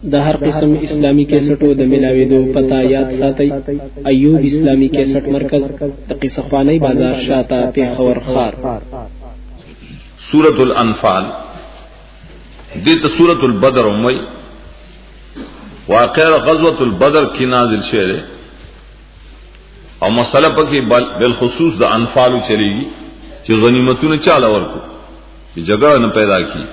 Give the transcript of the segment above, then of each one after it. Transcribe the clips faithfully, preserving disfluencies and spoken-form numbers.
د هر قسم اسلامی کیسټو د ملاویدو پتا یاد ساتي. ایوب اسلامی کیسټ مرکز د قصه خوانی بازار شاته پیښور خار. سورۃ الانفال دته سورۃ البدر ومي واقعہ غزوۃ البدر کی نازل شعر او مسئلہ پکې بالخصوص د انفال چلیږي چې غنیمتونه چاله ورکو چې جګړه نه پیدا کی.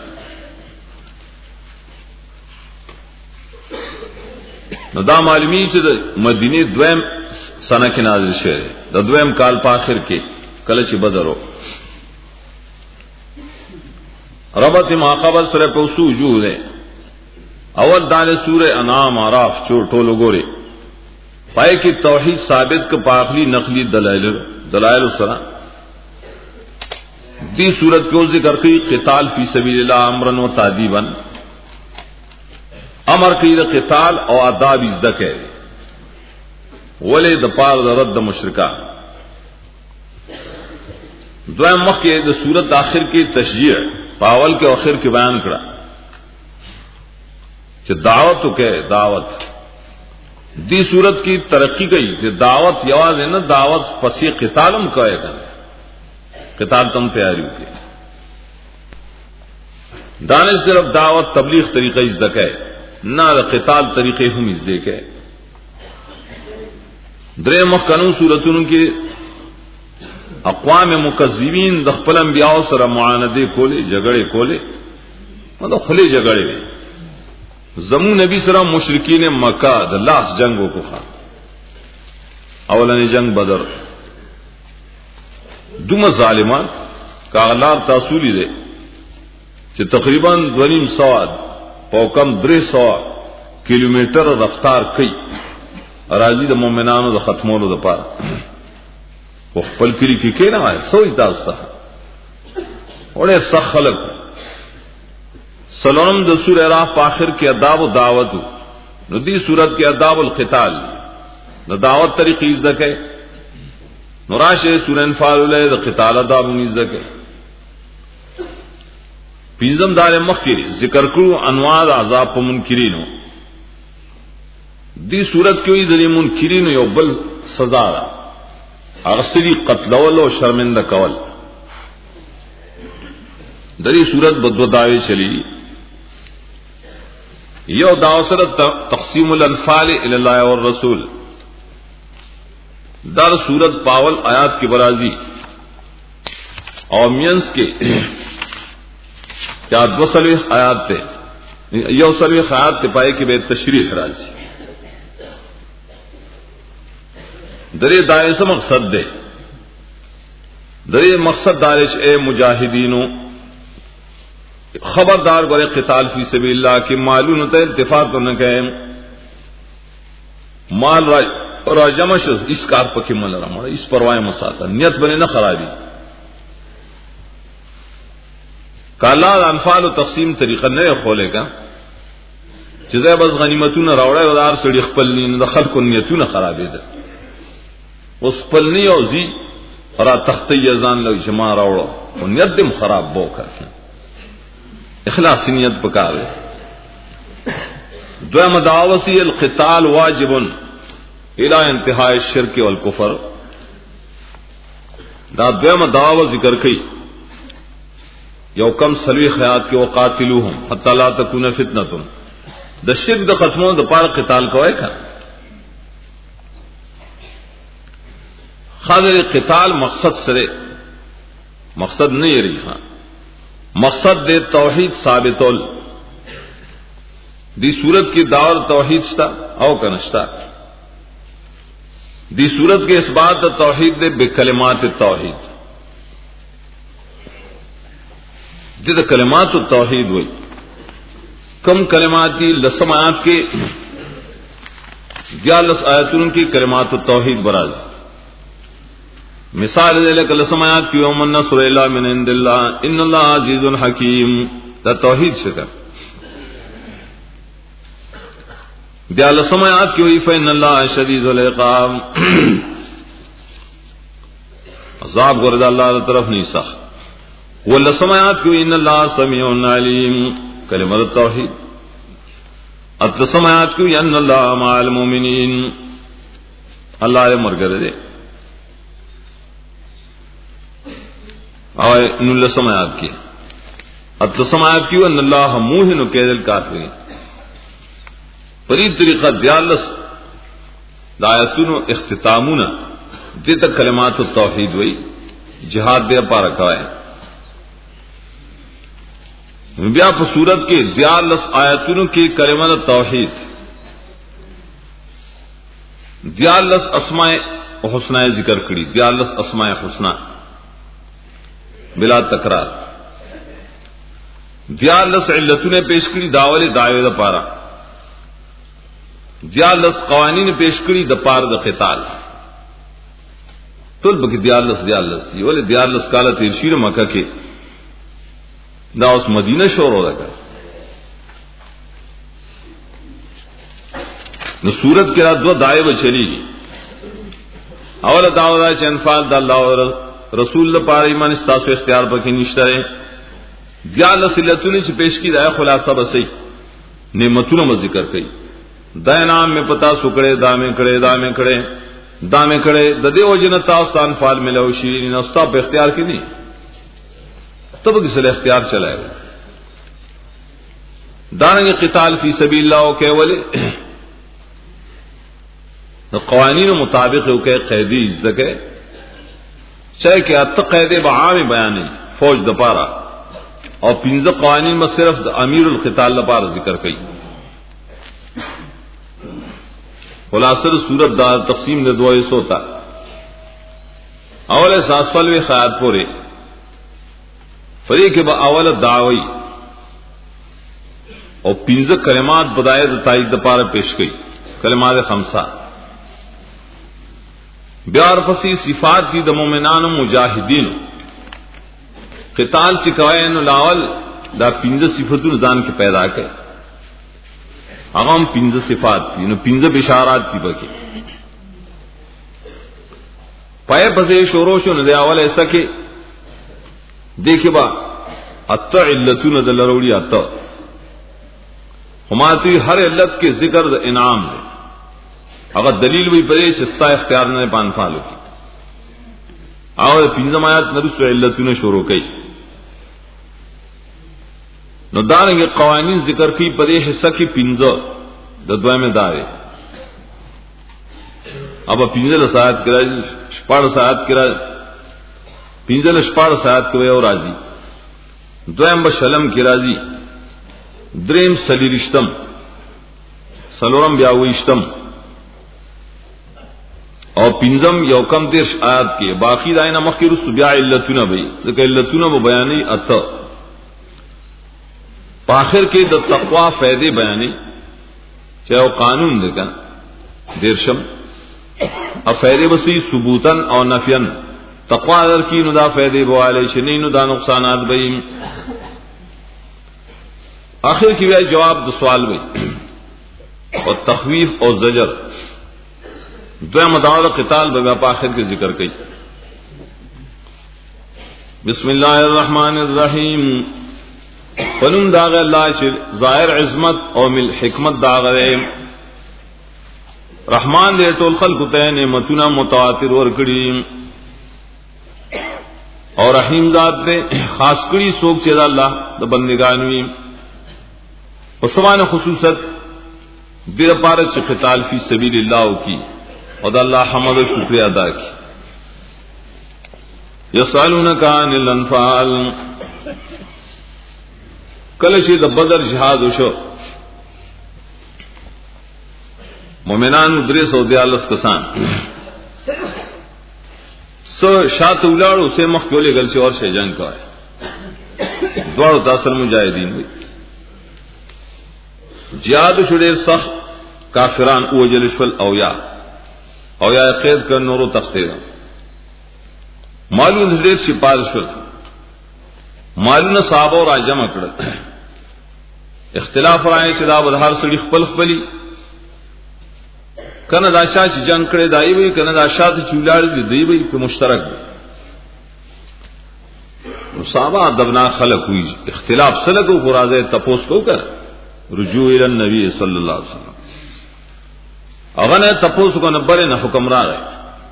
نو دا معلومی چې د مدینه دویم سنه کې نازل شوه د دویم کال په اخر کې کله چې بدر و. ربط ماقبل سره په وجود ده. اول دال سوره انعام اعراف چور ټولو ګوري پای کې توحید ثابت ک پاخلی نقلی دلائل دلائل سره دی صورت کو ذکر کی قتال فی سبیل اللہ امرن و تعذیبا امر کی د قتال او آداب ذکر ولې د پار د رد مشرکان. دویم مخ کې د صورت آخر کې تشجیع پاول کې اخر کې بیان کړه چې دعوت کې دعوت دی صورت کی ترقی گئی کہ دعوت یواز ہے نا دعوت پسی قتالم کوئے گا قتال تم تیاری کے دانش صرف دعوت تبلیغ طریقہ از دکے نہ قتال طریقے ہم از دیکھے. درے مخکنو صورتوں کے اقوام مکذبین دخپل انبیاء سره معاندے کولے جگڑے کولے مطلب خلی جگڑے زمون نبی سره مشرکین مکہ د لاس جنگو کو خا اولنی جنگ بدر دوم ظالمان کاغلار تاسولی دے چې تقریبا دونیم سواد پوکم درې سو کیلومتر رفتار کوي راځي د مؤمنانو د ختمولو د پاره په خپل کلی کې کې نه وای سوې تاسو وړه سخلق سلام د سورہ راہ په اخر کې آداب او دعوت نو دې صورت کې آداب القتال د دعوت طریقې ذکر نو راشه سورہ انفال له د قتال آداب ذکر. پینځم دار مخکې ذکر کړو انواع عذاب په منکرینو. دې صورت کې وي د منکرینو یو بل سزا ده هغه سړي قتل او شرمنده کول. د دې صورت بدو داوی چلی یو داوسره تقسیم الانفال الی الله والرسول در صورت پاول آیات کی برازی اور مینس کے چار دو سلوی آیات تے یو سلوی آیات تے پائے کہ بے تشریح راضی درے دائیں سے مقصد دے درے مقصد دارش اے مجاہدینوں خبردار گورے قتال فی سبیل اللہ کی مالون تے التفات نہ کہیں مال راج راجمش اس کار پکې مل را مړ اس پروايي مساته نیت بنه نه خرابي. کالا انفال او تقسیم طریقه نه خولېګا چې زه بس غنیمتونه راوړای او دار سړي خپل نه د خلکو نیتونه خرابې ده اوس خپل نه یوزي را تختی ځان له جما راوړو او نیت دې خراب بو کړ. اخلاص نیت پکاره. دویم دعوتی القتال واجب الى انتہاء الشرک والکفر. دا دویم دعوت ذکر کئی یو کم سلوی خیات کے وقاتلوہم حتی لا تکون فتنتم دا شرک دا ختمون دا پار قتال کوئے کھا. خاضر قتال مقصد سرے مقصد نہیں رہی ہاں مقصد دے توحید ثابتول دی صورت کی دعوت توحید شتا او کنشتا. دی صورت کے اس بات توحید دے بکلمات توحید دی دا کلمات توحید ہوئی کم کلماتی لسم آیات کے گیارہ آیتون کی کلمات توحید براز. مثال دے لے لسم آیات کی یوم النصر الا من عند اللہ ان اللہ عزیز حکیم دا توحید شکر. دیال سماعات کی ہوئی فإن اللہ شدید العقاب عذاب گرد اللہ طرف نہیں سخت. واللہ سماعات کی ہوئی ان اللہ سمیع علیم کلمہ توحید. اتلسم آیات کی ان اللہ مع المؤمنین اللہ دے مرگر دے اور نلسم آیات کی اتلسم آیات کی ان اللہ موہن کید الکافرین پری طریقہ دیالس دایتون اختتامون دیتا کلمات التوحید وئی جہاد دے پارا کھائے بیا په صورت کې دیالس آیاتونو کې کلمه توحید دیالس اسماء حسنا ذکر کړي دیالس اسماء حسنا بلا تکرار دیالس علتونه پیش کړي داول دایو د پارا دیالس قوانین پیش کړي د پار د قتال ټول به دیالس دیالس دی ولې دیالس کاله تیر شیر مکه کې دا اوس مدینه شروع لگا نو صورت کې را دو دایو چلی اول داو دا چې انفال د الله او رسول لپاره ایمان استاسو اختیار پکې نشته دیالس علتونه چې پیش کړي دا خلاصہ بسې نعمتونو ذکر کړي دا نام میں پتا سکڑے دامے کڑے دامے کڑے دامے کڑے ددے وجنتا استان فال ملو شیرین استا په اختیار کې نہیں تب کس لئے اختیار چلائے گا دارنگی قتال فی سبیل اللہ ہو کہ ولے قوانین مطابق ہو کہ قیدی زکے چاہے کہ ات قیدے بعام بیانی فوج دپارا اور پنز قوانین میں صرف امیر القتال دپارا ذکر کئی خلاصر صورت دا تقسیم دے دعائی سوتا اول ساسفل وی خیات پورے فری کے با اول دعوی اور پنځه کلمات بدایت تایید د پاره پیش کړي کلمات خمسه بیا ورپسې صفات دي د مؤمنانو مجاهدین قتال چې کوي نو لاول دا پنځه صفاتونه ځان کې پیدا کړي هغه هم پنځه صفات دي نو پنځه بشارات دي پکې پای پسې شروع شو نو د اول ایسا کې دیکھے با ات علتون د لروڑی ات ہماتی ہر علت کے ذکر د انعام ہے اگر دلیل وی پدے چستا اختیار نے پان فالو کی اور پنځم آیات نرس علتون شروع کئی نو دارنگے قوانین ذکر کی پدے حصہ کی پنځه د دوی میں دارے اب پنځه لسایت کرا شپږ ساعت کرا پینزل شپار ساعت کوئی اور راضی دویم بشلم کی راضی دریم سلیرشتم سلورم بیاویشتم اور پینزم یوکم دیرش آیات کی باقی دائنا مخی رسو بیا علتونا بھئی ذکر علتونا با بیانی اتا پاخر کے دا تقوی فیدے بیانی چاہے وہ قانون دیکھا دیرشم اب فیدے بسی ثبوتن اور نفین تقوی در کی نو دا فیدے بوالے شنی نو دا نقصانات بھئی آخر کی بھی جواب دو سوال بھئی اور تخویف اور زجر دو مدعو قتال بھئی آپ آخر کے ذکر کئی بسم اللہ الرحمن الرحیم فنم داغ اللہ چل ظاہر عظمت اور مل حکمت داغ رہے رحمان دے ٹول خلق تے نعمتنا متواتر ورکڑی اور رحیم ذات دے خاص کری سوک چیزا اللہ دا بندگانوی وسمان خصوصت دیر پارت چی قتال فی سبیل اللہ کی اور دا اللہ حمد و شکریہ ادا کی یسالونک عن الانفال کلشی دا بدر جہاد وشو مومنان درې سو دیالس کسان سو شاعت اولاد اسے مخکولے گل سے اور سے جنگ کا ہے دوڑ تاثر مجاہدین ہوئی جہاد شڑیر سخت کافران او جلشفل اویا اویا قید کر نورو تختے گا معلوم شڑیر سپارشفل معلوم صحابہ اور آجم اکڑ اختلاف رائے سے دا بدہار سڑی خپل خپلی کنه دا شاه چې جنگ کړي دای وي کنه دا شاه چې ولاړ دي دی وي په مشترک مصابه دبنا خلق ہوئی اختلاف سلکو خرازه تپوس کو کر رجوع الى النبي صلی اللہ علیہ وسلم. اگر نے تپوس کو نبر نہ حکم را گئے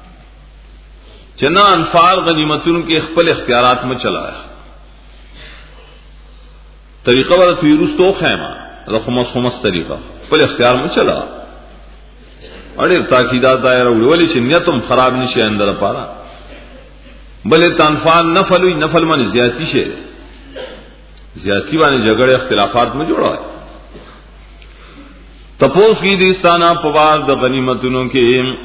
چنا انفال غنیمتوں کے خپل اختیارات میں چلایا طریقہ والا فیروز تو خیمہ رخمس خمس طریقہ خپل اختیار میں چلا اڑے تاکیدات دائرہ ولی چې نیتم خراب نشي اندر پارا بلے تنفال نفل ہوئی نفل من زیادتی شے زیادتی وانے جھگڑے اختلافات میں جوڑا ہے. تپوس کی دیستانہ پوار د غنیمتوں کے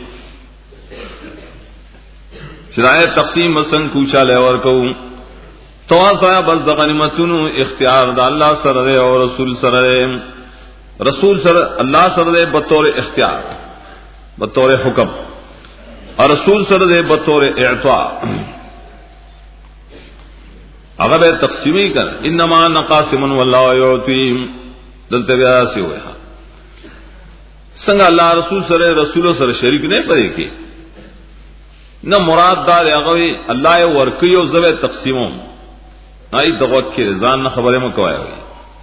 شرائع تقسیم مسن کوچا لے اور کو تو آیا بس د غنیمتوں اختیار دا اللہ سر دے اور رسول سر دے رسول سر اللہ سر دے بطور اختیار بطور حکم اور رسول سر دے بطور اعطاء. اگر بے تقسیمی کر انما نقاسم واللہ یعطی دلتے بیا سے ہوئے سنگا اللہ رسول سر رسول سر شریک نہیں پڑے کہ نہ مراد دار اغوی اللہ ورکی و زب تقسیموں نائی دغوت کے رضان نہ خبریں مکوائے ہوئی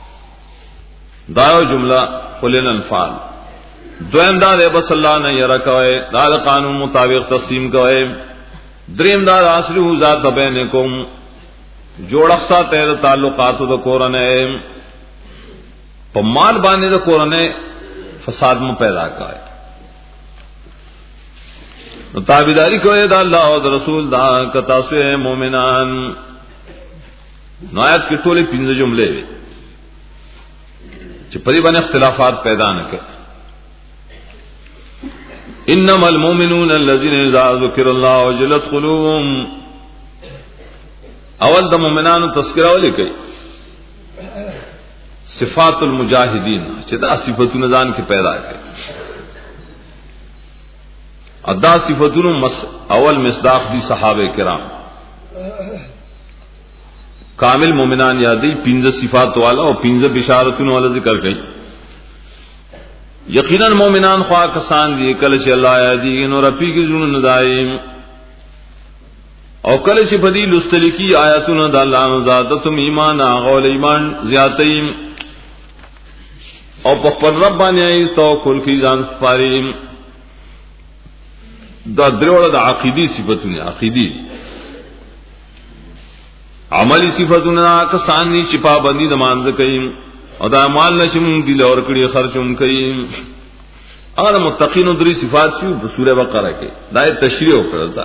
دایو جملہ قلن انفال دویم دار بس اللہ نے یہ رکھوئے دار قانون مطابق تقسیم کوئے دریم دار آسلی ذات بینکم جوڑ اقصا تیر تعلقات دا کورنے پا مال بانے دا کورنے فساد میں پیدا کرے تابیداری کوئے دا اللہ و دا رسول دا کتاسوے مومنان نایت کی ٹولے پینز جملے وے چھ پری بانے اختلافات پیدا نہ کرے. انما المؤمنون الذين اذا ذكر الله وجلت قلوبهم اول د مومنانو تذکرہ ولې کوي صفات المجاهدین چې دا صفاتونه ځان کې پیدا کړي ادا صفاتونو مس اول مصداق دي صحابه کرام کامل مومنان یادی پنځه صفات والا او پنځه بشارتونو والا ذکر کړي. یقینا مومنان خوا کسان دي کله چې الله یادی نو رپی کی زونه ندایم او کله چې بدی لستلکی آیاتونه د الله نو زادتم ایمان غول ایمان زیاتیم او په پر رب باندې توکل کی ځان سپاریم. دا دروړه د عقیدی صفاتونه عقیدی عملی صفاتونه کسان دي چې پابندی د مانځ کوي او دا مال نشم دي لور کړي خرچوم کوي. هغه متقین درې صفات شو په سوره بقره کې دا تشریح وکړه.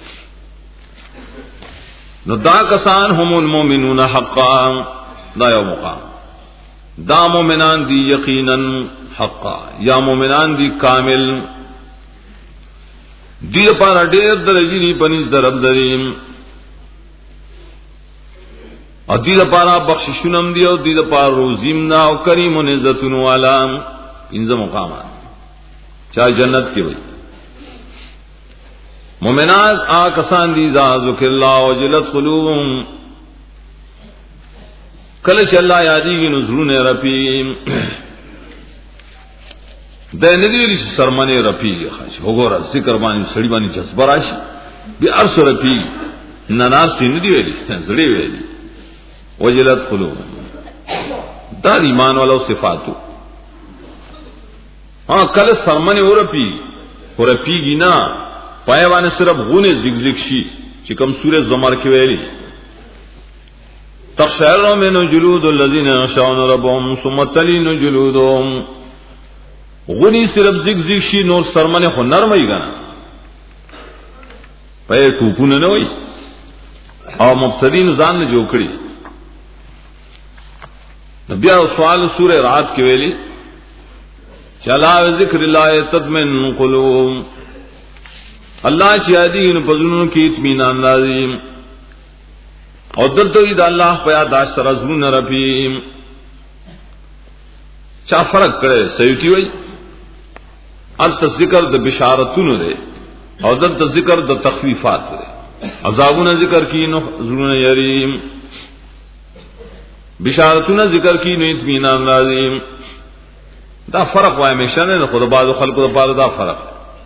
نو دا کسان هم المؤمنون حقا دا یو مقام دا مومنان دی یقینا حقا یا مومنان دی کامل دی پارا ډېر درجی دی پنځ درب دریم او دی پارا بخششونم دی او دی پارا روزیم نا او کریم و نعزتون والا انځه مقامات چا جنت کی وئی. مومنات آ کسان دی ذا ذکر اللہ وجلت قلوبهم کله چې الله یادېږي نو زړونه رپي د ندی ویل سرمنه رپي خاص وګوره ذکر باندې سړي باندې جذبه راشي بیا ارس رپي نه ناس ندی ویل زړی ویل وجلت قلوبهم دا ایمان والا صفاتو ها کله سرمنه ورپي ورپيږي نه پایوانه صرف غونه زگزگ شي چې کوم سوره زمر کې ویلي تقشعر من جلود الذين يخشون ربهم ثم تلين جلودهم غنی صرف زگزگ شي نور سرمنه خو نرمي غنا پای کوکونه نه وي او مبتدین ځان نه جوړ کړی. نبی او سوال سوره رات کې ویلي چلا ذکر الله تطمئن قلوب اللہ چې یادی نو پزونو کې اطمینان لازم او دلته دا الله په یاد داشت رزون رفیم چا فرق کړي سيوتی وای ال ذکر د بشارتونو ده او دلته ذکر د تخفیفات ده عذابونه ذکر کینو زونه یریم بشارتونه ذکر کینو اطمینان لازم. دا فرق وای مشنه خود بعض خلکو د بعض دا فرق.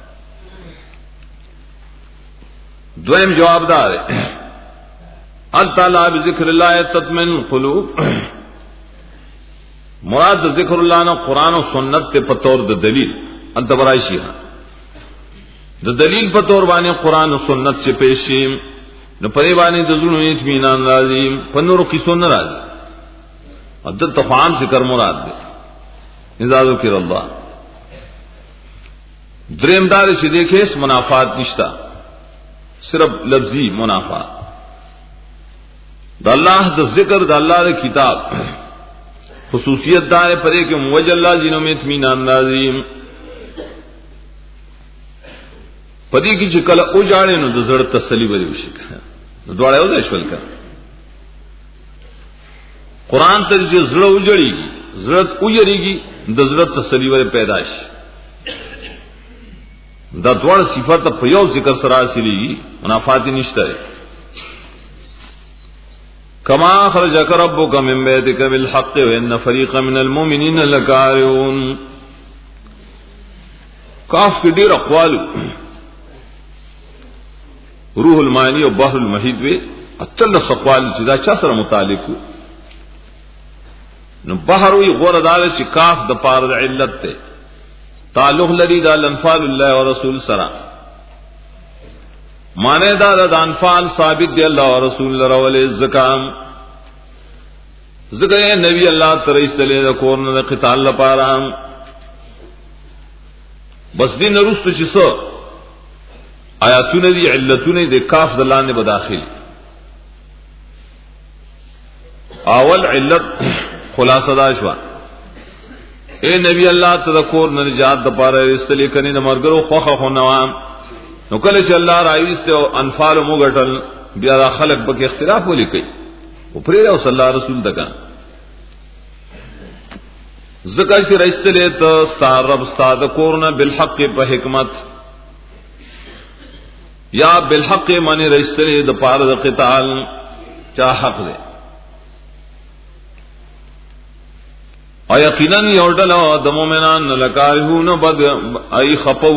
دویم جواب دار اللہ تعالی بذکر اللہ تطمئن القلوب مراد ذکر اللہ نے قرآن و سنت تے پتور د دلیل انت برائشی ہاں د دلیل پتور بانے قرآن و سنت سے پیشیم نو پرے بانے دزلو اطمینان راضی پنور قصو نہ راضی عدد تفعام سے کر مراد دے اذا ذکر اللہ دریم دار سے دیکھے اس منافات نشتا صرف لفظی منافات دا اللہ دا ذکر دا اللہ دا کتاب خصوصیت دار پرے کہ موج اللہ جنوں میں اطمینان نازیم پدی کی چکل اجاڑے نو د زړه تسلی وری وشي نو دواړه یو ځای شول کړه قران ته چې زړه وجړيږي زړه وجړيږي د زړه تسلی وری پیدا شي دا دواړه صفات په یو ذکر سره حاصلېږي منافات نشته کما خرجک ربک من بیتک بالحق وان فریقا من المؤمنین لکارهون کاف کې ډیر اقوال روح المعانی او بحر المحیط وی اتل سقوال چې دا چا سره متعلق نو بحر وی غور دال چې کاف د پار د علت ته تعلق لري د انفال الله او رسول سره معنی دا د انفال ثابت دی الله او رسول لرول زکام زکه نبی الله تعالی استله د کورن د قتال لپاره بس دین رست چې سو آیاتونه دی علتونه دی کاف دلانه بداخل اول علت خلاصہ دا شوا اے نبی اللہ تذکر نجات د پاره استلی کني د مرګرو خوخه خونوام نو کله چې الله راويسته او انفال موغټل بیا د خلق په اختلاف ولیکي او پرې او صلی الله رسول دغه زکه چې راستله ته سارب استاد کورنه بالحق په حکمت یا بالحق معنی راستله د پاره د قتال چا حق ده او یقینا یوډل د مؤمنان لکارهون بد ای خپو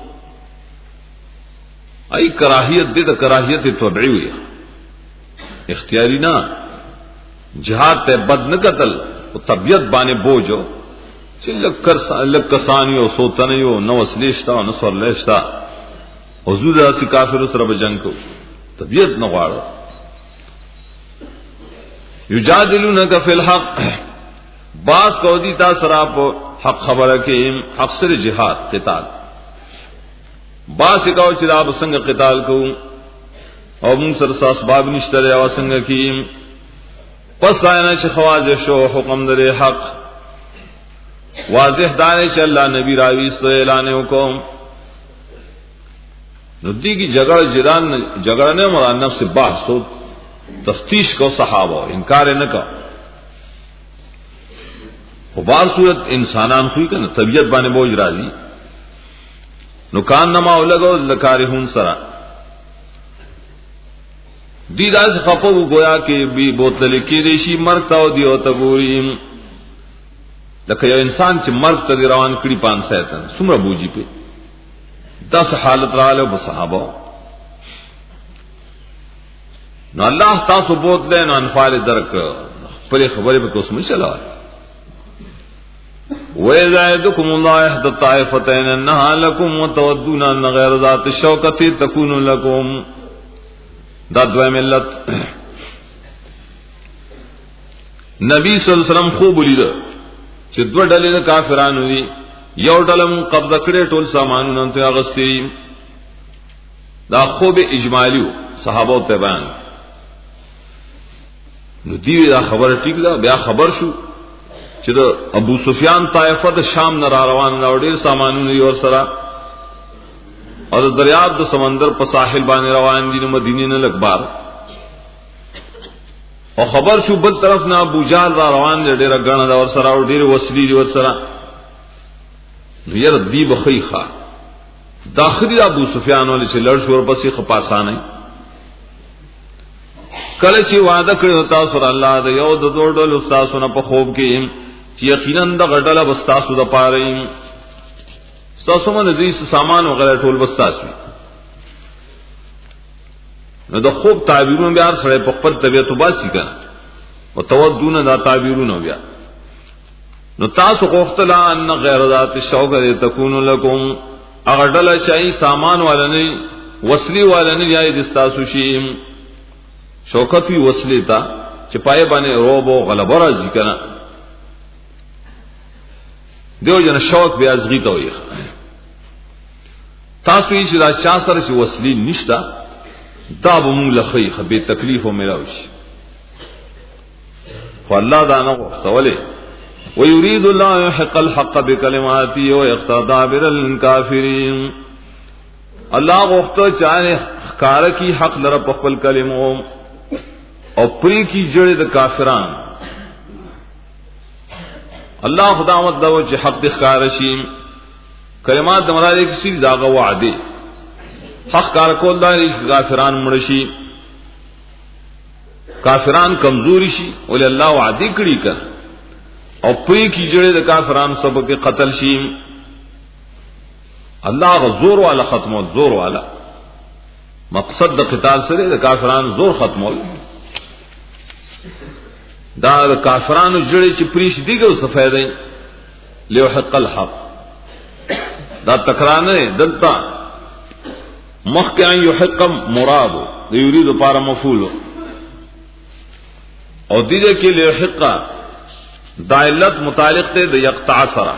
ای کراہیت دې د کراہیت طبيعي وي اختیاری نه جهاد ته بد نه قتل او طبيعت باندې بوجو چې لکر لکسانیو سوتنیو نو وسلیشتا نو سورلیشتا حضور اسی کافر سره بجنګ کو طبيعت نه غواړو یجادلونک فی الحق باس کو دی تا سره په حق خبره کې حق سره جهاد قتال باس کو چې دا څنګه قتال کو او موږ سره اسباب نشته او څنګه کې پس آینا چې خواجه شو حکم درې حق واضح دانه چې الله نبی راوي سو اعلان وکم نو دیږي جګړه جران جګړه نه مراد نفس بحث او تفتیش کو صحابه انکار نه کا په بار صورت انسانان خوې کنه طبيعت باندې بوج راځي نو کان نما ولګو لکارهون سرا دی داس خپو گویا کې بي بوتل کې دیشي مرګ تاو دی او تبوریم لکه یو انسان چې مرګ ته روان کړي پانځه ساتن څومره بوجي په داس حالت رااله په صحابه نو الله تاسو بوتل نو انفال درک پر خبره به کوم چلا وَيَزَيْدُكُمُ اللَّهُ إِحْدَى الطَّائِفَتَيْنِ أَنَّهَا لَكُمْ وَتَوَدُّونَ أَنَّ غَيْرَ ذَاتِ الشَّوْكَةِ تَكُونُ لَكُمْ دا دوی ملت نبی صلی الله علیه وسلم خوب لید چې دوه ډلې د کافرانو دي یو ډلم قبضه کړي ټول سامانونه ته اغستې دا خوب اجمالی صحابه ته بیان نو دی دا خبره ټیک ده بیا خبر شو چې د ابو سفیان طائفه د شام نه را روان دا ډېر سامانونه یو سره او د دریاب د سمندر په ساحل باندې روان دي نو مدینه نه لګبار او خبر شو بل طرف نه ابو جال را روان دي ډېر غاڼه دا ور سره او ډېر وسلی دي ور سره نو یره دی بخیخه داخلي ابو سفیان ول چې لړ شو ورپسې خپاسانه کله چې وعده کړو تاسو سره الله د یو د دوه ډول استادونو په خوب کې چې یقینا د غډله بستاسو د پاره تاسو باندې دې سامان وغیرہ ټول بستاسو نو د خوب تعبیرونه بیا سره په خپل طبيعت وباسي کنه او تودونه دا تعبیرونه بیا نو تاسو غوښتل ان غیر ذات الشوکه تكون لكم اغدل شي سامان ولني وصلی ولني جای دستاسو شي شوکت وی وصلی تا چې پای باندې روب او غلبه راځي کنه دیو جن شوق بیا ازغی ته وي تاسو یې چې دا چا سره چې وصلی نشتا دا به مونږ لخی خبي تکلیف او ملاوي فالله دا نه غوښتولې ويريد الله يحق الحق بكلماته ويقتضى بالكافرين الله غوښته چې ښکار کی حق لره په خپل کلمو او پری کی جړې د کافرانو الله خدا مت دو چې حق د ښکار شي کلمات د مراد کسی داغه وعده حق کار کول دای کافران مړ شي کافران کمزوري شي ول الله وعده کړی کړه او پری کی جړې د کافرانو سبب کې قتل شي الله غزور والا ختمو زور والا مقصد د قتال سره د کافرانو زور ختمول دا د کافرانو جړې چې پریش دیګو سفیدای لیحق الحق دا تکرار نه دلتا مخکې ان یحق مراد دی یرید لپاره مفعول او دې کې لیحق دا علت متعلق ته د یقطع سره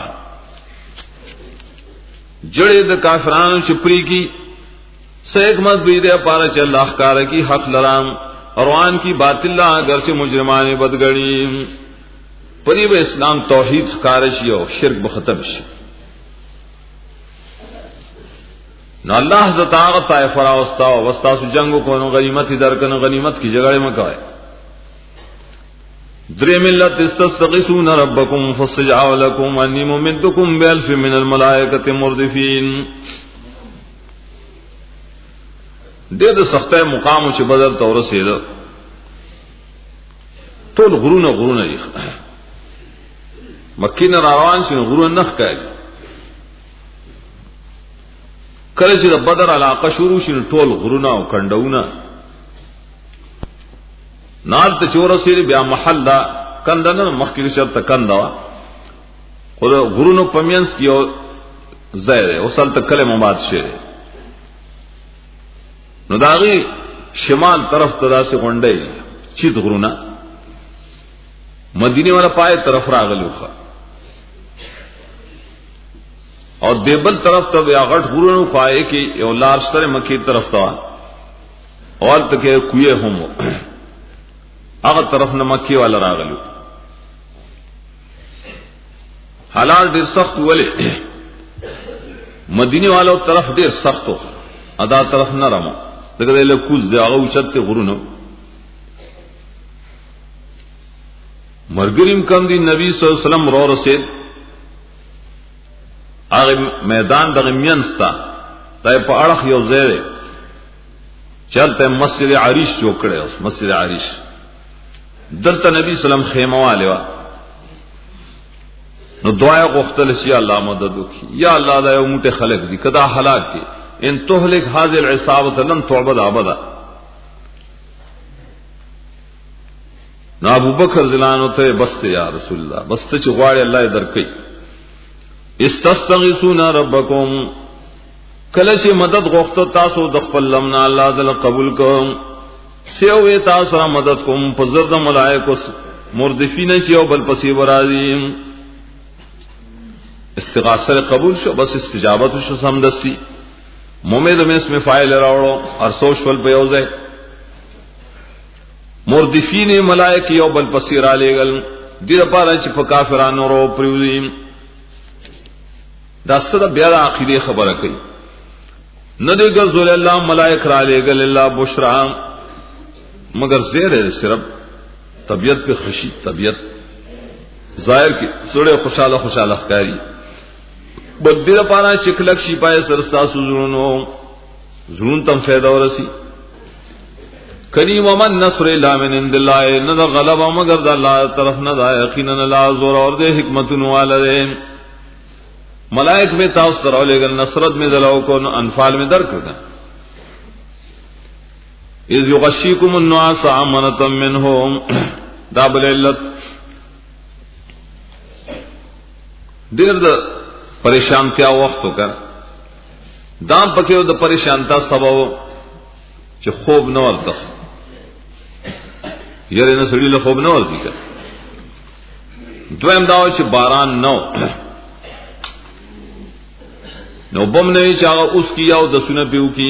جړې د کافرانو چې پری کی سه حکمت به دې لپاره چې الله ښکار کی حق لرام روان کی باطل اگر سے مجرمان بدگڑی پری به اسلام توحید ښکارشی او شرک به ختم شي نو الله ذات هغه طائفه راوستا او واستاسو جنگو کو نو غنیمت درکنه غنیمت کی جګړه مکوای درې ملت استغیثون ربکم فاستجاب لكم انی ممدکم بالف من الملائکه مردفین دې د سختۍ مقام چې بدر ته ورسېده ټول غرونه غرونه یې مکه نه روان شي غرونه نخ کوي کله چې د بدر علاقه شروع شي ټول غرونه او کندونه نال ته چورسېږي بیا محل دا کندنه مخکې شرط کندا خو غرونو پمینس کیو زایره وصل ته کلمه مات شي نو داغي شمال طرف ته داسې غونډې چې غرونه مدینه والا پای طرف راغلو خو او دیبل طرف ته بیا غټ غرونو خای کې یو لار سره مکی طرف ته اور ته کوی هم هغه طرف نه مکی والا راغلو حالات ډیر سخت ولې مدینه والو طرف ډیر سخت و ادا طرف نه رمو دغه له کوز دی هغه اوچت غرونو مرګریم کم دی نبی صلی الله علیه وسلم رو رسید هغه میدان دغه مینستا دای په اړه یو ځای چلته مسجد عریش جوړ کړي اوس مسجد عریش دلته نبی سلام خیمه والے نو دعا غوښتل شي الله مدد وکي یا الله دا یو موټه خلق دي کدا هلاک دي ان تهلك هذه العصابه لن تعبد ابدا نو ابو بکر زلانو ته بس یا رسول الله بس ته چې غواړي الله درکې استستغیثون ربکم کله چې مدد غوښته تاسو د خپل لمنا الله دل قبول کوم سیوې تاسو را مدد کوم په زرد ملائکه مردفین چې او بل پسې ورازي استغاثه قبول شو بس استجابت شو سمدستی مومد میں اس میں فائل راوړو اور سوشل په یوځای مردفین ملائکه یو بل پسې را لېګل دغه پاره چې په کافرانو ورو پریوزي دا څه د بیا د عقیده خبره کوي نه دی ګرځول الله ملائک را لېګل الله بشرا مگر زیر صرف طبیعت په خوشي طبیعت ظاهر کې سړی خوشاله خوشاله ښکاری بدیره پانا شکلک شي پای سرستا سوزونو زون تم فائدہ ورسی کریم ومن نصر الا من عند الله ان غلب مگر د الله طرف نه دا یقینا لا زور اور د حکمتون والدین ملائک میں تاسو سره لګل نصرت میں دلاو کو انفال میں در کړه اذ یغشیکم النعاس امنه منهم دابل علت ډېر د پریشانتیا وخت وکړ دام پکې د پریشانتا سبب چې خوب نه ورته یاره نه سړی له خوب نه ورته کړ دویم دا چې باران نو نو بم نه چې هغه اوس کیاو د سونه پیو کی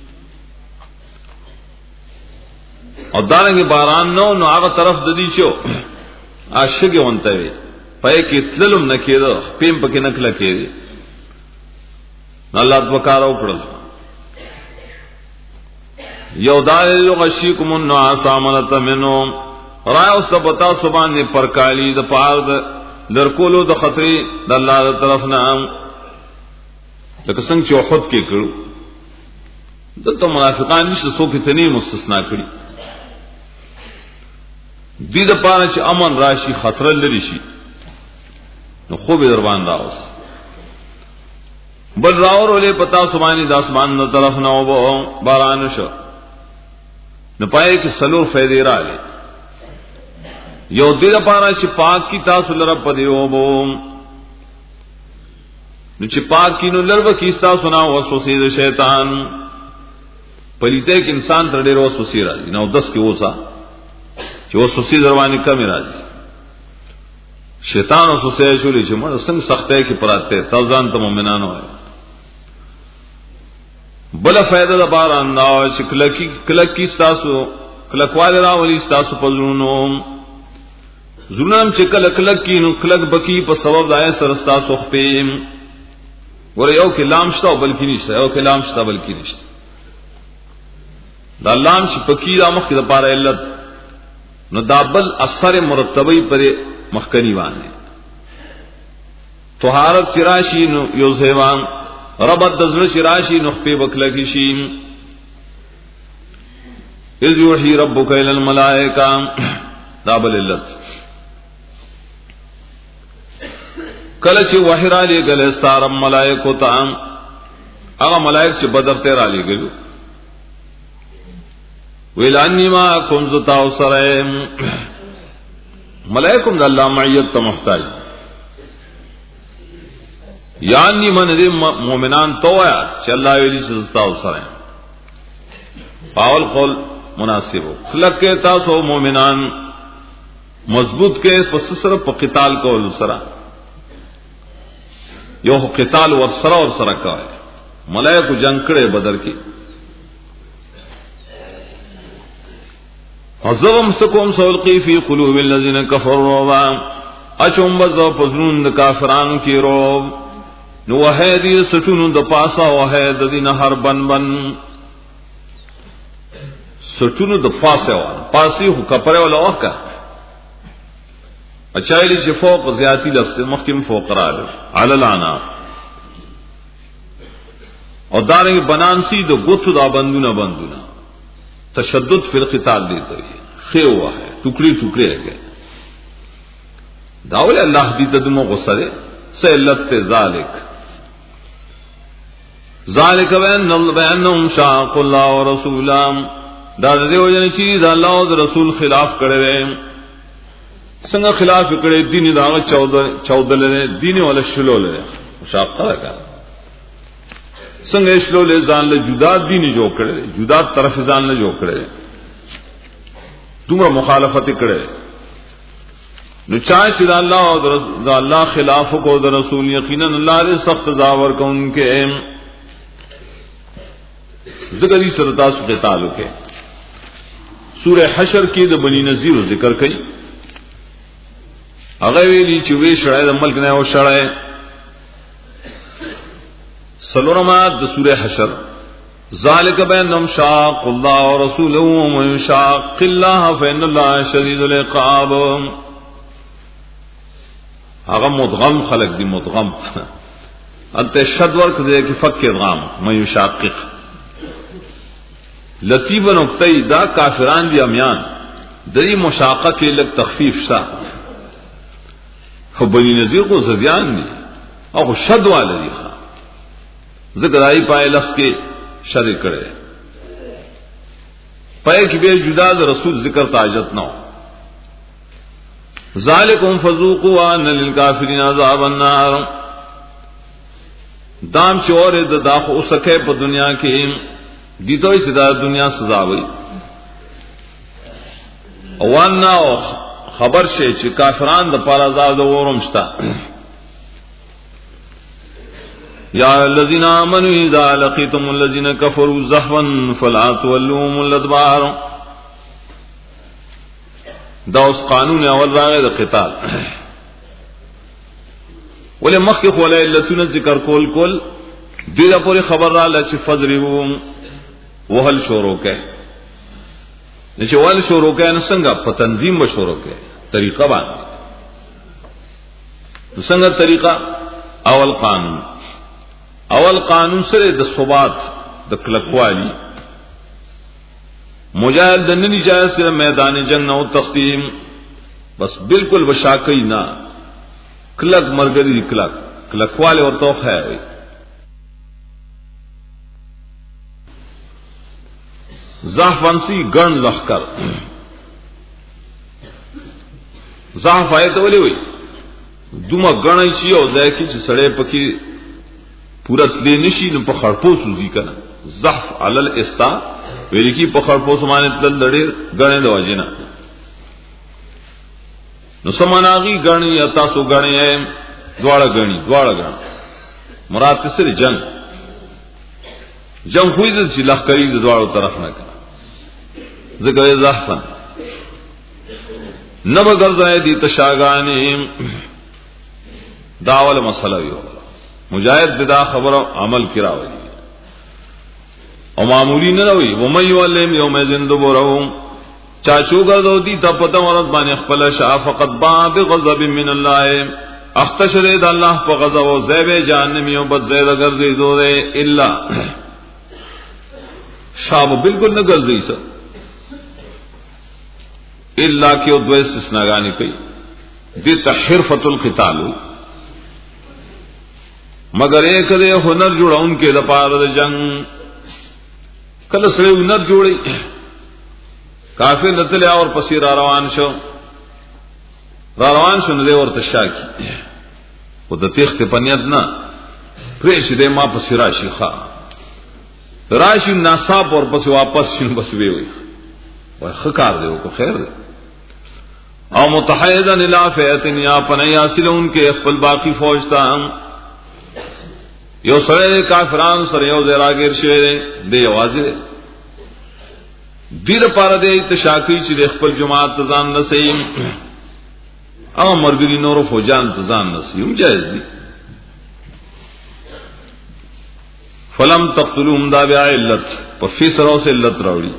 او دانګي باران نو نو هغه طرف د دې چو عاشقي ونته وي پای کې تللم نه کېدو پیم پکې نه کله کېږي الله وکړو کړل یو دار یو غشیکم الناس عملت منهم راو سبتا سبحان پر کالی د پار د لرکولو د خطرې د الله تر طرف نه لکه څنګه چې خود کې کړو دلته منافقان نشته څوک ته نه مستثنا کړي دې د پاره چې امن راشي خطر لري شي نو خوب در باندې اوس بل راور ولې پتا سبحان د اسمان نو طرف نه وبو باران شو نو پای کې سلور فائدې راځي یو دې لپاره چې پاک کی تاسو لره پدې وبو نو چې پاک کینو لرو کیستا سنا وسوسې د شیطان پلیته کې انسان تر ډېر وسوسې راځي نو دس کې وسا چې وسوسې دروانه کم راځي شیطان وسوسې شولې چې موږ څنګه سختۍ کې پراته توزان ته مؤمنانو وای بل فائدہ د بار انداز چې کلکی کلکی تاسو کلکوال راولي تاسو په زړونو زړونم چې کلک کلکی نو کلک بکی په سبب دای سر تاسو خپې ور یو کې لام شته بلکې نشته یو کې لام شته بلکې نشته دا لام چې پکی را مخ کې د پاره علت نو دابل اثر مرتبه پر مخکنی باندې طهارت چراشی نو یو زیوان ربط دزل چراشی نو خپې بکلکی شي اذ یوحی ربک الی الملائکه دابل علت کله چې وحی را لګل ستاره ملائکه ته هغه ملائک چې بدر ته را لګل ویلانی ما کوم زتا وسره ملائکم د الله معیت ته محتاج یعنی من دې مؤمنان تویا چې الله ویلی زتا وسره قول قول مناسب خلق کې تاسو مؤمنان مضبوط کې پس سره په قتال کول سره یو قتال ور سره ور سره کوي ملائکه جنگ کړي بدر کې حزوم سکوم سولقی فی قلوب الذین کفروا اچوم بزو پزنون د کافرانو کی روب نو وحیدی سټونو د پاسا وحید دین هر بن بن سټونو د پاسه و پاسی هو کپره ولا وکا اچایلی چې فوق زیاتی لفظ مخکم فوق راغ علی العنا او دارنګ بنانسی د غوتو دا بندونه بندونه تشدد فی القتال دیتا ہے خیو ہوا ہے ٹکڑی ٹکڑی ہے گئے داول اللہ دیتا دمو غصہ دے سیلت ذالک ذالک بینہم شاق اللہ و رسولام دا دے وجہ چیز اللہ و رسول خلاف کرے رہے سنگا خلاف کرے دینی داغا چودل رہے دینی والا شلو لے شاق کرے څنګه اسلو له ځان له جدا دیني جوړ کړي جدا طرف ځان له جوړ کړي دومره مخالفت کړي نو چا چې الله او د الله خلاف کو د رسول یقینا الله دې سخت زاور کوونکې زګری سره تاسو ته تعلق ہے سورہ حشر کې د بنی نذیر ذکر کړي هغه ویلي چې وی شړای د ملک نه او شړای سلورما د سورہ حشر ذالک بینهم شاق الله ورسوله ومن شاق الله فإن الله شدید العقاب هغه مدغم خلق دی مدغم انت شد ورک دې کې فک ادغام من یشاقق لطیف نقطه دا کافران دی امیان دې مشاقه کې لږ تخفیف شته خو بنی نذیر کو زدیان دي او شد والدی ذکر آئی پائے لفظ کے شرع کرے پائے کہ بے جدا رسول ذکر تاجت نہ ہو ذالکم فذوقوا ان للکافرین عذاب النار دام چور د داخ اوسکه په دنیا کې دیتوي چې دا دنیا سزا وي وانا خبر شي چې کافرانو د پر عذاب د ورم شتا یا الذین آمنوا اذا لقيتم الذين كفروا زحفا فلا تولوهم الادبار دا اوس قانون اول راغی د قتال ولې مخکې خو له علتونو ذکر کول کول دې د پوری خبر را لچ فضربهم وهل شروع کړي چې وهل شروع کړي نو څنګه په تنظیم شروع کړي طریقه باندې څنګه طریقه اول قانون اول قانون سره د ثبات د کلکوالی مجاهد د ننی جایز سره میدان جنگ نو تقسیم بس بالکل بشاکی نه کلک مرګری کلک کلکواله ورته خای زحفنسی ګن لخر زحف آیت ولي وي دومره ګڼای شي او ځای کې چې سړی پکې پورا تلې نشي نو په خړپو سوزي کنه زحف علی الاستا ویل کی په خړپو سمانه تل لړې غړې د واجینا نو سماناغي غړې یا تاسو غړې دواړه غړې دواړه غړ مراد تسری جنگ جنگ خوې د چې لخرې د دواړو طرف نه کړه ځکه زحفن نبا ګرځای دي تشاګانې داول مسله یو مجاهد بدا خبر عمل کراوي او معمولی نه وي و مې ولم یوم زندبرهم چاچو ګرځو دي ته پته ورځ باندې خپل شاف فقط با بغضب من الله اختشرد الله په غضب او زیب جهنم یو بد زید ګرځي دوه الا شاب بالکل نه ګرځي سر الا کې او دوه استثناګانی کوي دي تحرفت القتال مگر ایک دے ہنر جوړون کې د پاره د جنگ کله سره هنر جوړي کافر لتل اور پسیر روان شو را روان شو نه ورته شاکی او د تخت پنیت نه پرېش دې ما پسیر راشي ښا راشي ناصاب اور پس واپس شین بس وی وي وای خکار دی کو خیر دی او متحیدا الی فئه یا پنیا سلون کې خپل باقی فوج ته یو سره کافرانو سره یو ځای راګیر شوی دی یوازې دیر پاره دی تشاکی چې خپل جماعت ځان نسیم او مرګري نورو فوجان ځان نسیم جایز دي فلم تقتلهم دا بیا علت په فسرو سے علت راوړي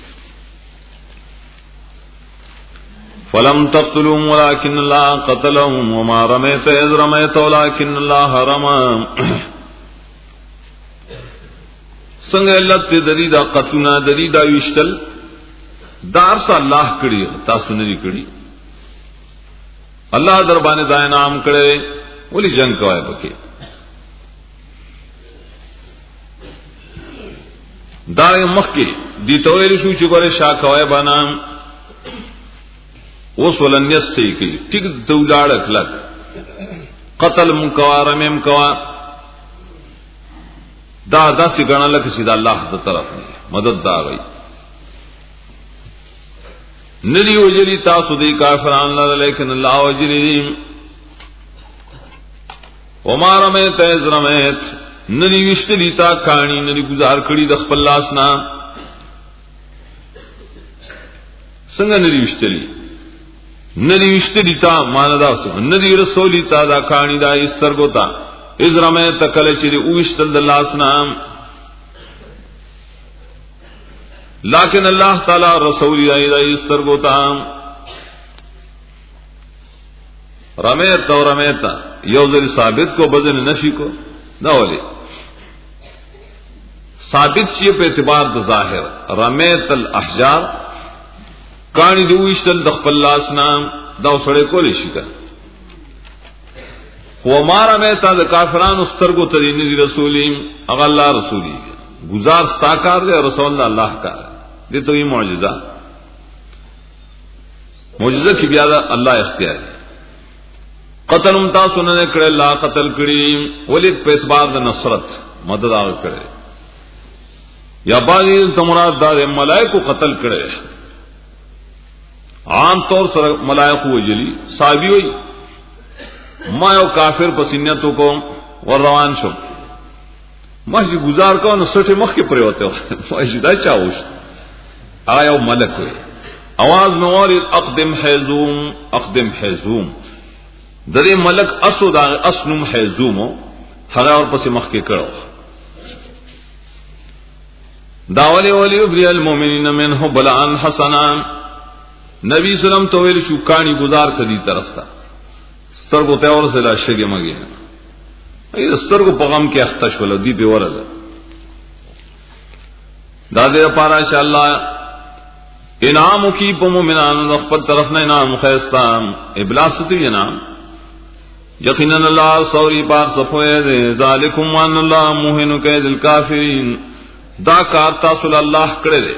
فلم تقتلهم ولكن الله قتلهم وما رميت إذ رميت ولكن الله رمى څنګه علت دې دا قتلنا دې دا وشتل دار سره الله کړی تاسو نه کړی الله در باندې دا انعام کړی ولي جنگ کوي پکې دا مخکې دې تویل شو چې ګوره شا کوي باندې اوس ولنیت سي کوي ټیک دولاړ کلک قتل منکوار مم کوا دا داسې غنل کې سید الله تعالی طرف نه مدد دا وي ندی وجلی تاسو دی کافران لره لیکن الله وجلی وما رمیت از رمیت ندی وشتلی تا کانی ندی گزار کړي د خپل لاس نه څنګه ندی وشتلی ندی وشتلی تا مان دا څه ندی رسولی تا دا کانی دا استرګو تا از رمیت کله چې وشتل د لاس نه لیکن اللہ تعالی رسول ایدا استرگو تام رمیت و رمیتا یوزر ثابت کو بدن نفی کو نہ ولی ثابت چیئے پہ اعتبار دا ظاہر رمیت الاحجار کانی دویشتل دخپ اللہ سنام داو سڑے کو لیشی کا وما رمیتا دا کافران استرگو ترینی دی رسولیم اغا اللہ رسولی گزار ستاکار دے رسول اللہ اللہ کار دے تو یہ معجزہ معجزه کی بیا الله اختیار قتل امتا سننے کړه لا قتل کړي ولید په اعتبار د نصرت مدد هغه کړي یا باغی تمراد د ملائکه قتل کړي عام طور سره ملائکه وجلی صحابي وي ما یو کافر پسینیتو کو ور روان شو ماشي گزار کو نو سټه مخ کې پریوته ماشي دا چاوش آیا ملک وي आवाज نوارید اقدم حزوم اقدم حزوم دغه ملک اسو دا اسنم حزوم هغه اور پسې مخ کې کړو داولی ولی ابری المؤمنین منه بلان حسنا نبی سلام تو ویل شو کانی گزار کدی طرف تا سترګو ته اور سره شګه مګي ای سترګو پیغام کې اختش ول دی په ورله دا دې پارا ان شاء الله انعام کی په مومنانو خپل طرف نه انعام خیستان ابلاس ته انعام یقینا الله سوری پاک صفوی دے ذالکم وان الله موهن کید الکافرین دا کار تاسو الله کړه دے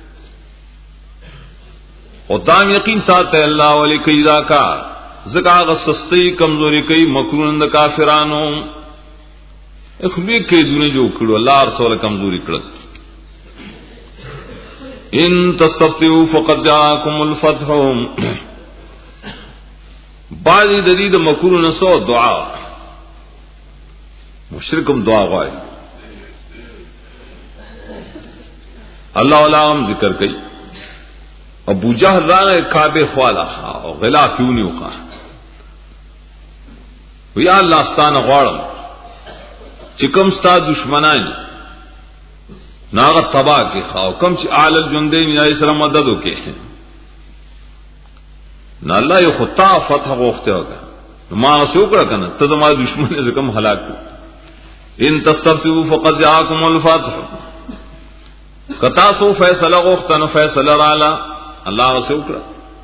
او تام یقین ساته الله ولی کی دا کار زکا غسستی کمزوری کوي مکرون د کافرانو اخبی کې دونه جو کړه الله رسول کمزوری کړه ان تستفتحوا فقد جاءكم الفتح بعض د دې د مکرون سو دعا مشرکم دعا غواړي الله علام ذکر کوي ابو جهل راغه کعبه خواله او غلاف کیونیو کا ویا الله ستانه غواړم چې کوم ستا دشمنان ناغه تبا کې خاو کوم چې اعلی الجندین علیہ السلام مدد وکي نو الله یو خطا فتح غوښته وکړه ما سوکړه کنه ته زما دشمن یې کوم هلاک ان تستفتحوا فقد جاءكم الفتح کتا سو فیصله غوښته نو فیصله رااله الله سوکړه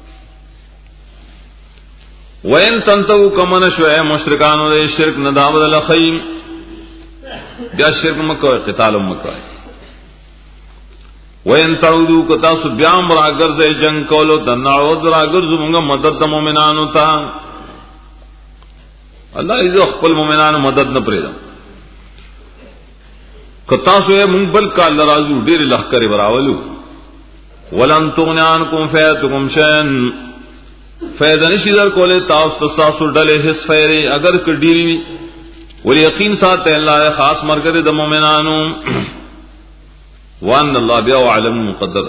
وین تنتو کمن شوه مشرکانو دې شرک نه داود الخیم بیا شرک مکو قتال مکو وین تعودو کتا سو بیا مرا ګرځي جنگ کولو د نعوذ را ګرځو موږ مدد د مؤمنانو ته الله دې خپل مؤمنانو مدد نه پرېږدم کتا سو موږ بل کال راځو ډېر لخر براولو ولن تغنانکم فیاتکم شین فیضا نشیدر کولے تاسو تاسو ڈلے حس فیرے اگر کډیری وی ول یقین ساتھ اللہ خاص مرګ د مومنانو وان الله بیا علم مقدر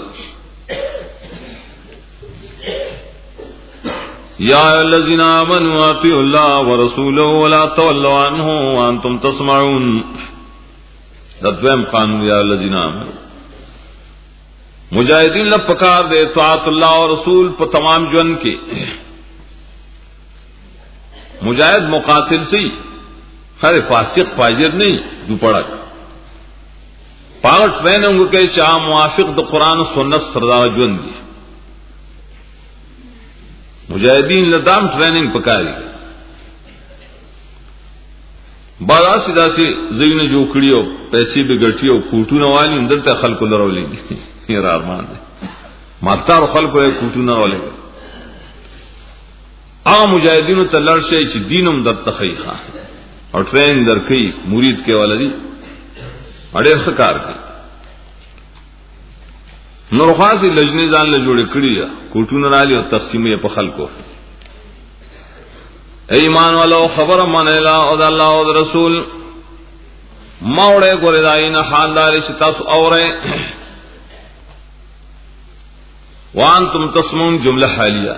یا الذین آمنوا اطیعوا الله ورسوله ولا تولوا عنه وانتم تسمعون ددویم قانون یا الذین آمنوا مجاہدین لب پکار دے طاعت اللہ اور رسول پر تمام جن کے مجاہد مقاتل سی خیر فاسق فاجر نہیں دو پڑک پاگٹ فینوں گے کہ چاہ موافق دا قرآن و سنت سردار جن دی مجاہدین لدام ٹریننگ پکاری بارا سیدھا سے زین جو کڑی ہو پیسے بگڑتی ہو کوٹو نوالی اندر تے خلق لرو لیں گی یہ ارمان ہے مختار خلق ہے کوٹو نہ ولے آ مجاہدین ته لړشي چې دینم د تخیخه او ټرین درکې مرید کې ولدي اړې ښکار کوي نور خاصي لجنې ځان له جوړ کړی کوټو نه رالي او تقسیم یې په خلکو ایمان والو خبر منلا او د الله او رسول ماوړې ګورې داینه حال دار چې تاسو اوره وانتم تسمعون جمله حالیه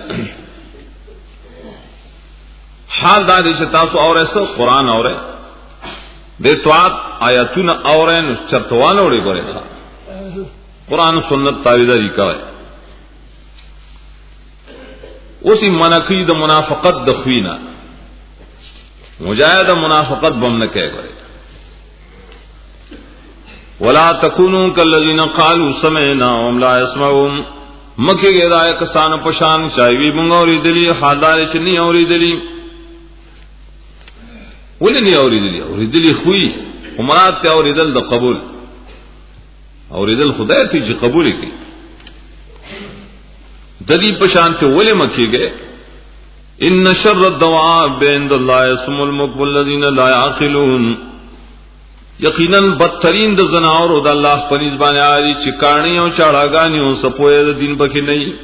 حال دار چې تاسو اوره سو قران اوره د توات آیاتونه اوره نو چرتوانه وړي ګورې ښا قران سنت تاویداری کوي اوسې منقید د منافقت د خوینا مجاهد منافقت بم نه کوي ګورې ولا تکونوا کالذین قالوا سمعنا وهم لا يسمعون مکه گدای کسان پشان چایوی مونږ اوریدلی حالدار چې نه اوریدلی ولې نه اوریدلی اوریدلی خوې عمرات ته اوریدل د قبول اوریدل خدای ته چې قبول کړي ددی پشانت ولے مکے گئے ان شر الدواب عند الله اسم المقبل الذين لا يعقلون یقینا بدترین د زناور او د الله په نسبت عالی چې کانی او چاړاګانی او سپوې د دین پکې نه وي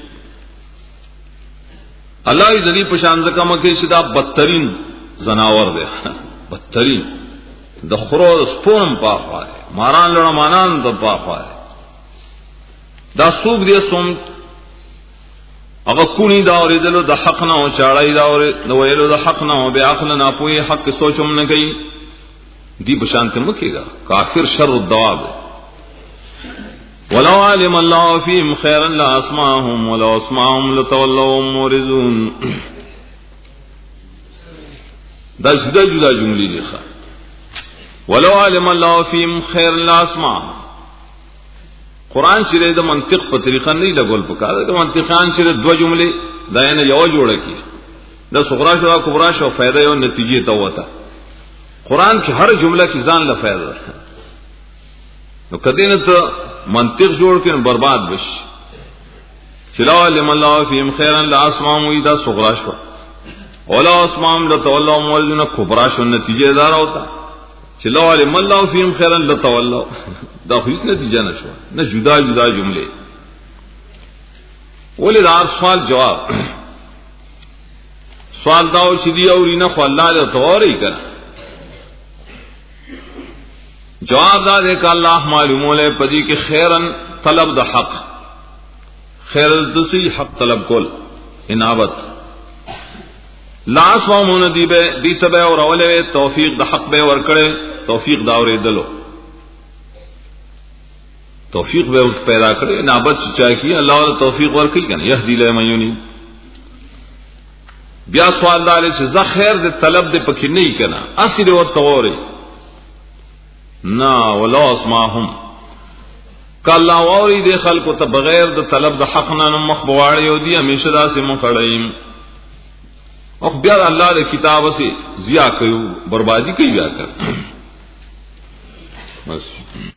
الله دې دې پشان ځکه مکه چې دا بدترین زناور دی بدترین د خرو سپونم پاخه ماران لړ مانان د پاخه دا سوق دې سوم هغه کونی دا اوریدلو د حق نه او چاړای دا اور نو ویلو د حق نه او به عقل نه پوي حق سوچوم نه کوي دی بشانت مکیگا کافر شر الدواب ولو علم الله فيهم خيرا لاسمعهم ولو اسمعهم لتولوا معرضون دا جدا جدا جملې دي ښه ولو علم الله فيهم خيرا لاسمعهم قران چې د منطق په طریقه نه لګول پکاره د منطقان چې دوه جملې دا نه یو جوړه کی د صغرا شو کبرا شو فائدہ او نتیجې ته وته قران کې هر جمله کې ځان له فائدہ نو کدی نه ته منطق جوړ کړي برباد بشي چلا علم الله فيهم خيرا لاسمعهم اذا صغرا شو ولا اسمعهم لتولوا مولنا کبرا شو نتیجې دار ہوتا چلا علم الله فيهم خيرا لتولوا دا هیڅ نتیجه نشو نه جدا جدا جمله ولې دا سوال جواب سوال دا او چې دی او رینه خو الله له توري کړ جواب دا دے کہ اللہ معلوم لے پدی کہ خیرن طلب دا حق خیر الدسی حق طلب کول انابت لا اسمعون دی بے دی تبع اور اولے توفیق دا حق بے ورکڑے توفیق دا اور دلو توفیق بے پیدا کرے انابت چاہے کی اللہ تعالی توفیق ورکی کنے یہدی لے من یونی بیا سوال دا لے چې خیر دے طلب دے پکې نه کنا اصل ور توري نا ولا اسمعهم کلا وری دے خلق ته بغیر د طلب د حق نه مخبواړي او دی همیشه داسې مخړیم او بیا الله د کتاب سے ضیا کوي بربادي کوي بیا کر بس